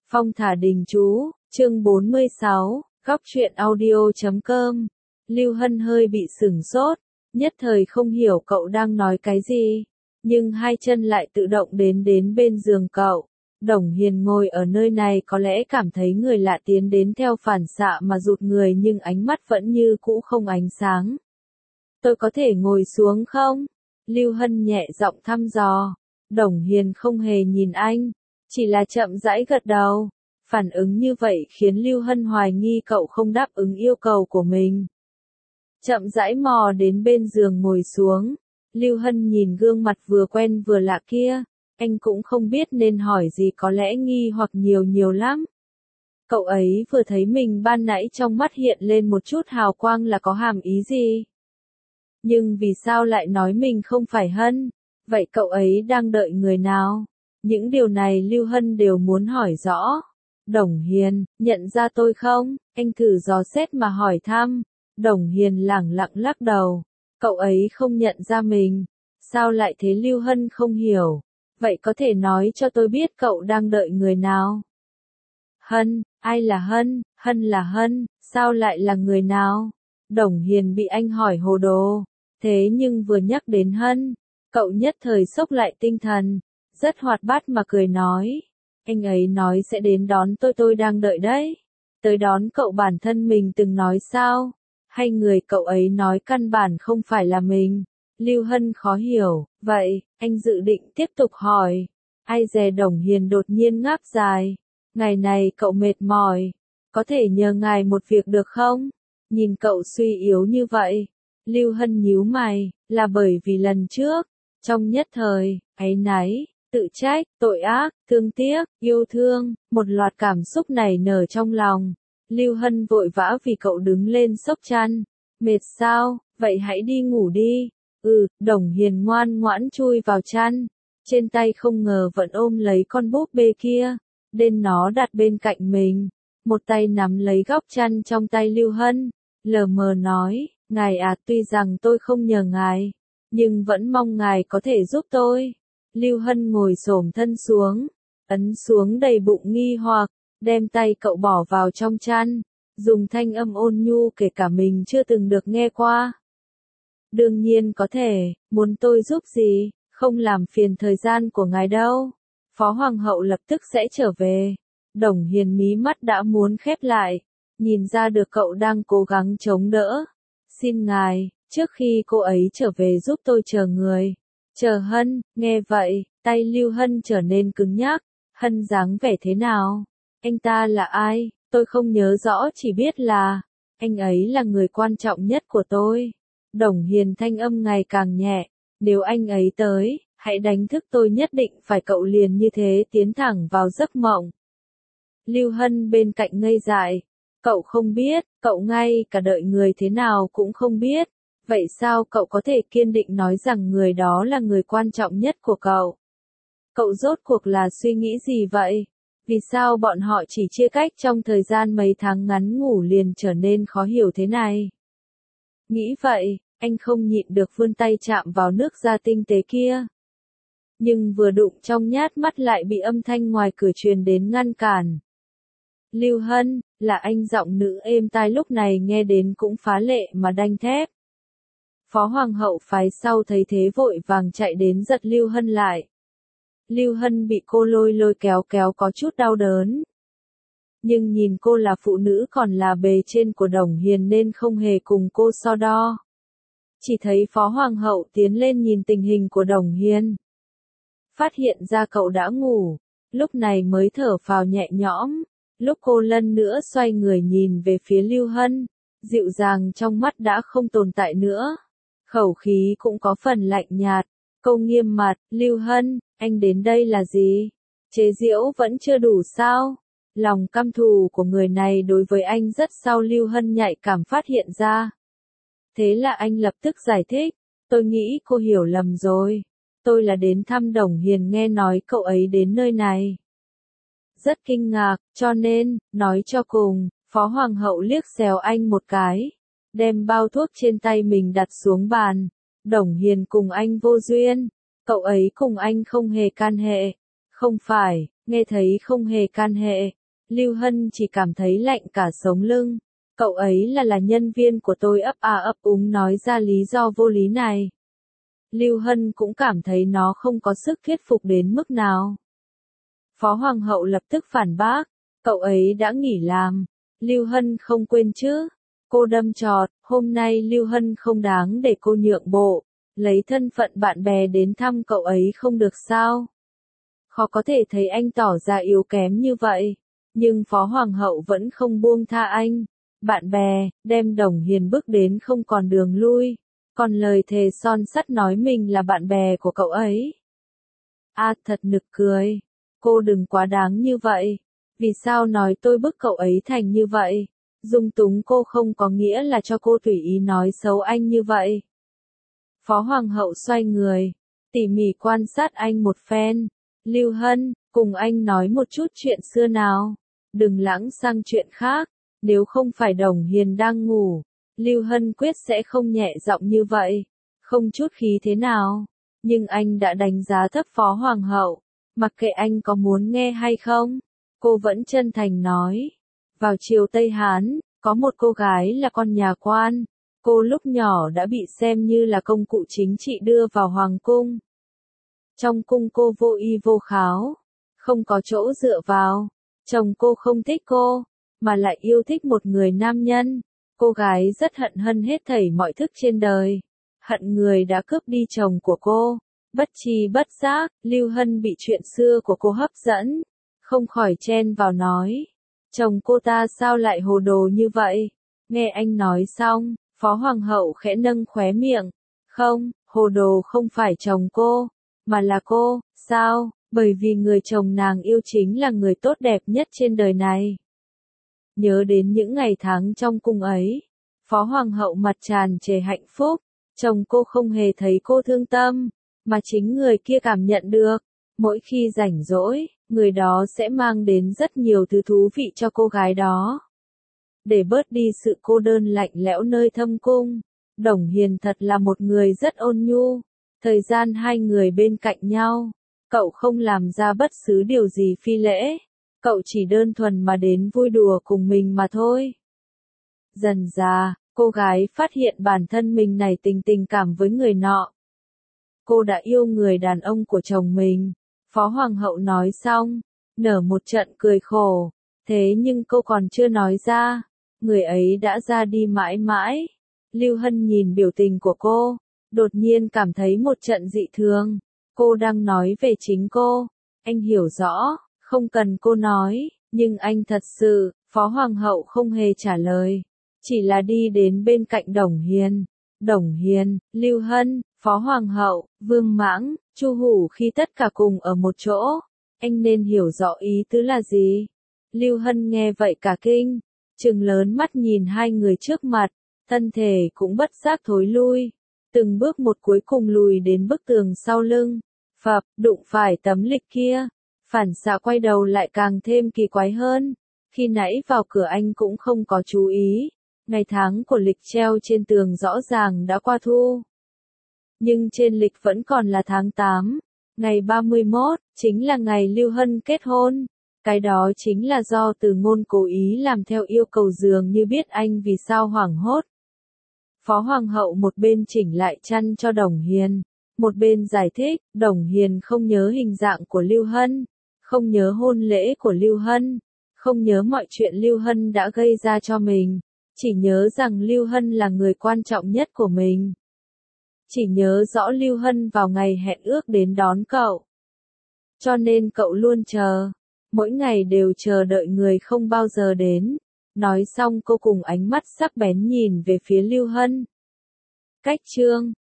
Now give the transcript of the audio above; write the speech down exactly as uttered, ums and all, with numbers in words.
Phong thả đình chú, chương bốn mươi sáu, góc truyện audio chấm com. Lưu Hân hơi bị sửng sốt, nhất thời không hiểu cậu đang nói cái gì, nhưng hai chân lại tự động đến đến bên giường cậu. Đồng Hiền ngồi ở nơi này có lẽ cảm thấy người lạ tiến đến theo phản xạ mà rụt người, nhưng ánh mắt vẫn như cũ không ánh sáng. Tôi có thể ngồi xuống không? Lưu Hân nhẹ giọng thăm dò. Đồng Hiền không hề nhìn anh, chỉ là chậm rãi gật đầu. Phản ứng như vậy khiến Lưu Hân hoài nghi cậu không đáp ứng yêu cầu của mình. Chậm rãi mò đến bên giường ngồi xuống. Lưu Hân nhìn gương mặt vừa quen vừa lạ kia, anh cũng không biết nên hỏi gì, có lẽ nghi hoặc nhiều nhiều lắm. Cậu ấy vừa thấy mình ban nãy trong mắt hiện lên một chút hào quang là có hàm ý gì? Nhưng vì sao lại nói mình không phải Hân? Vậy cậu ấy đang đợi người nào? Những điều này Lưu Hân đều muốn hỏi rõ. Đồng Hiền, nhận ra tôi không? Anh thử dò xét mà hỏi thăm. Đồng Hiền lẳng lặng lắc đầu. Cậu ấy không nhận ra mình. Sao lại thế? Lưu Hân không hiểu. Vậy có thể nói cho tôi biết cậu đang đợi người nào? Hân, ai là Hân? Hân là Hân, sao lại là người nào? Đồng Hiền bị anh hỏi hồ đồ. Thế nhưng vừa nhắc đến Hân, cậu nhất thời sốc lại tinh thần, rất hoạt bát mà cười nói. Anh ấy nói sẽ đến đón tôi, tôi đang đợi đấy. Tới đón cậu bản thân mình từng nói sao? Hay người cậu ấy nói căn bản không phải là mình? Lưu Hân khó hiểu. Vậy, anh dự định tiếp tục hỏi. Ai dè Đồng Hiền đột nhiên ngáp dài. Ngày này cậu mệt mỏi, có thể nhờ ngài một việc được không? Nhìn cậu suy yếu như vậy, Lưu Hân nhíu mày, là bởi vì lần trước, trong nhất thời, áy náy, tự trách, tội ác, thương tiếc, yêu thương, một loạt cảm xúc nảy nở trong lòng. Lưu Hân vội vã vì cậu đứng lên xốc chăn. Mệt sao? Vậy hãy đi ngủ đi. Ừ, Đồng Hiền ngoan ngoãn chui vào chăn. Trên tay không ngờ vẫn ôm lấy con búp bê kia. Đến nó đặt bên cạnh mình. Một tay nắm lấy góc chăn trong tay Lưu Hân. Lờ mờ nói, ngài à, tuy rằng tôi không nhờ ngài, nhưng vẫn mong ngài có thể giúp tôi. Lưu Hân ngồi xổm thân xuống, ấn xuống đầy bụng nghi hoặc, đem tay cậu bỏ vào trong chăn, dùng thanh âm ôn nhu kể cả mình chưa từng được nghe qua. Đương nhiên có thể, muốn tôi giúp gì, không làm phiền thời gian của ngài đâu. Phó Hoàng hậu lập tức sẽ trở về. Đồng Hiền mí mắt đã muốn khép lại, nhìn ra được cậu đang cố gắng chống đỡ. Xin ngài, trước khi cô ấy trở về giúp tôi chờ người. Chờ Hân, nghe vậy, tay Lưu Hân trở nên cứng nhắc. Hân dáng vẻ thế nào? Anh ta là ai? Tôi không nhớ rõ, chỉ biết là anh ấy là người quan trọng nhất của tôi. Đồng Hiền thanh âm ngày càng nhẹ. Nếu anh ấy tới, hãy đánh thức tôi, nhất định phải. Cậu liền như thế tiến thẳng vào giấc mộng. Lưu Hân bên cạnh ngây dại. Cậu không biết, cậu ngay cả đợi người thế nào cũng không biết. Vậy sao cậu có thể kiên định nói rằng người đó là người quan trọng nhất của cậu? Cậu rốt cuộc là suy nghĩ gì vậy? Vì sao bọn họ chỉ chia cách trong thời gian mấy tháng ngắn ngủn liền trở nên khó hiểu thế này? Nghĩ vậy, anh không nhịn được vươn tay chạm vào nước da tinh tế kia. Nhưng vừa đụng trong nhát mắt lại bị âm thanh ngoài cửa truyền đến ngăn cản. Lưu Hân, là anh, giọng nữ êm tai lúc này nghe đến cũng phá lệ mà đanh thép. Phó Hoàng hậu phái sau thấy thế vội vàng chạy đến giật Lưu Hân lại. Lưu Hân bị cô lôi lôi kéo kéo có chút đau đớn. Nhưng nhìn cô là phụ nữ còn là bề trên của Đồng Hiền nên không hề cùng cô so đo. Chỉ thấy Phó Hoàng hậu tiến lên nhìn tình hình của Đồng Hiền. Phát hiện ra cậu đã ngủ, lúc này mới thở phào nhẹ nhõm. Lúc cô lần nữa xoay người nhìn về phía Lưu Hân, dịu dàng trong mắt đã không tồn tại nữa. Khẩu khí cũng có phần lạnh nhạt. Câu nghiêm mặt, Lưu Hân, anh đến đây là gì? Chế giễu vẫn chưa đủ sao? Lòng căm thù của người này đối với anh rất sao? Lưu Hân nhạy cảm phát hiện ra. Thế là anh lập tức giải thích. Tôi nghĩ cô hiểu lầm rồi. Tôi là đến thăm Đồng Hiền, nghe nói cậu ấy đến nơi này. Rất kinh ngạc, cho nên, nói cho cùng, Phó Hoàng hậu liếc xéo anh một cái. Đem bao thuốc trên tay mình đặt xuống bàn. Đồng Hiền cùng anh vô duyên. Cậu ấy cùng anh không hề can hệ. Không phải, Nghe thấy không hề can hệ, Lưu Hân chỉ cảm thấy lạnh cả sống lưng. Cậu ấy là là nhân viên của tôi, ấp a ấp úng nói ra lý do vô lý này. Lưu Hân cũng cảm thấy nó không có sức thuyết phục đến mức nào. Phó Hoàng hậu lập tức phản bác, cậu ấy đã nghỉ làm. Lưu Hân không quên chứ. Cô đâm chọt, hôm nay Lưu Hân không đáng để cô nhượng bộ. Lấy thân phận bạn bè đến thăm cậu ấy không được sao? Khó có thể thấy anh tỏ ra yếu kém như vậy. Nhưng Phó Hoàng hậu vẫn không buông tha anh. Bạn bè, đem Đồng Hiền bước đến không còn đường lui. Còn lời thề son sắt nói mình là bạn bè của cậu ấy. À thật nực cười. Cô đừng quá đáng như vậy. Vì sao nói tôi bức cậu ấy thành như vậy? Dung túng cô không có nghĩa là cho cô tùy ý nói xấu anh như vậy. Phó Hoàng hậu xoay người, tỉ mỉ quan sát anh một phen. Lưu Hân, cùng anh nói một chút chuyện xưa nào. Đừng lãng sang chuyện khác. Nếu không phải Đồng Hiền đang ngủ, Lưu Hân quyết sẽ không nhẹ giọng như vậy. Không chút khí thế nào. Nhưng anh đã đánh giá thấp Phó Hoàng hậu. Mặc kệ anh có muốn nghe hay không, cô vẫn chân thành nói. Vào triều Tây Hán, có một cô gái là con nhà quan. Cô lúc nhỏ đã bị xem như là công cụ chính trị đưa vào hoàng cung. Trong cung cô vô y vô kháo, không có chỗ dựa vào. Chồng cô không thích cô, mà lại yêu thích một người nam nhân. Cô gái rất hận hân hết thảy mọi thức trên đời. Hận người đã cướp đi chồng của cô. Bất tri bất giác, Lưu Hân bị chuyện xưa của cô hấp dẫn. Không khỏi chen vào nói. Chồng cô ta sao lại hồ đồ như vậy? Nghe anh nói xong, Phó Hoàng hậu khẽ nâng khóe miệng. Không, hồ đồ không phải chồng cô, mà là cô. Sao? Bởi vì người chồng nàng yêu chính là người tốt đẹp nhất trên đời này. Nhớ đến những ngày tháng trong cung ấy, Phó Hoàng hậu mặt tràn trề hạnh phúc. Chồng cô không hề thấy cô thương tâm, mà chính người kia cảm nhận được. Mỗi khi rảnh rỗi, người đó sẽ mang đến rất nhiều thứ thú vị cho cô gái đó. Để bớt đi sự cô đơn lạnh lẽo nơi thâm cung, Đồng Hiền thật là một người rất ôn nhu. Thời gian hai người bên cạnh nhau, cậu không làm ra bất cứ điều gì phi lễ. Cậu chỉ đơn thuần mà đến vui đùa cùng mình mà thôi. Dần dà, cô gái phát hiện bản thân mình nảy tình tình cảm với người nọ. Cô đã yêu người đàn ông của chồng mình. Phó Hoàng hậu nói xong, nở một trận cười khổ. Thế nhưng cô còn chưa nói ra, người ấy đã ra đi mãi mãi. Lưu Hân nhìn biểu tình của cô, đột nhiên cảm thấy một trận dị thường. Cô đang nói về chính cô. Anh hiểu rõ, không cần cô nói, nhưng anh thật sự. Phó Hoàng hậu không hề trả lời, chỉ là đi đến bên cạnh Đồng Hiền. Đồng Hiền, Lưu Hân, Phó Hoàng hậu, Vương Mãng, Chu Hủ khi tất cả cùng ở một chỗ. Anh nên hiểu rõ ý tứ là gì? Lưu Hân nghe vậy cả kinh, trừng lớn mắt nhìn hai người trước mặt, thân thể cũng bất giác thối lui. Từng bước một cuối cùng lùi đến bức tường sau lưng. Phập, đụng phải tấm lịch kia. Phản xạ quay đầu lại càng thêm kỳ quái hơn. Khi nãy vào cửa anh cũng không có chú ý. Ngày tháng của lịch treo trên tường rõ ràng đã qua thu. Nhưng trên lịch vẫn còn là tháng tám. Ngày ba mươi mốt, chính là ngày Lưu Hân kết hôn. Cái đó chính là do Từ Ngôn cố ý làm theo yêu cầu dường như biết anh vì sao hoảng hốt. Phó Hoàng hậu một bên chỉnh lại chăn cho Đồng Hiền, một bên giải thích. Đồng Hiền không nhớ hình dạng của Lưu Hân, không nhớ hôn lễ của Lưu Hân, không nhớ mọi chuyện Lưu Hân đã gây ra cho mình. Chỉ nhớ rằng Lưu Hân là người quan trọng nhất của mình. Chỉ nhớ rõ Lưu Hân vào ngày hẹn ước đến đón cậu. Cho nên cậu luôn chờ. Mỗi ngày đều chờ đợi người không bao giờ đến. Nói xong cô cùng ánh mắt sắc bén nhìn về phía Lưu Hân. Cách chương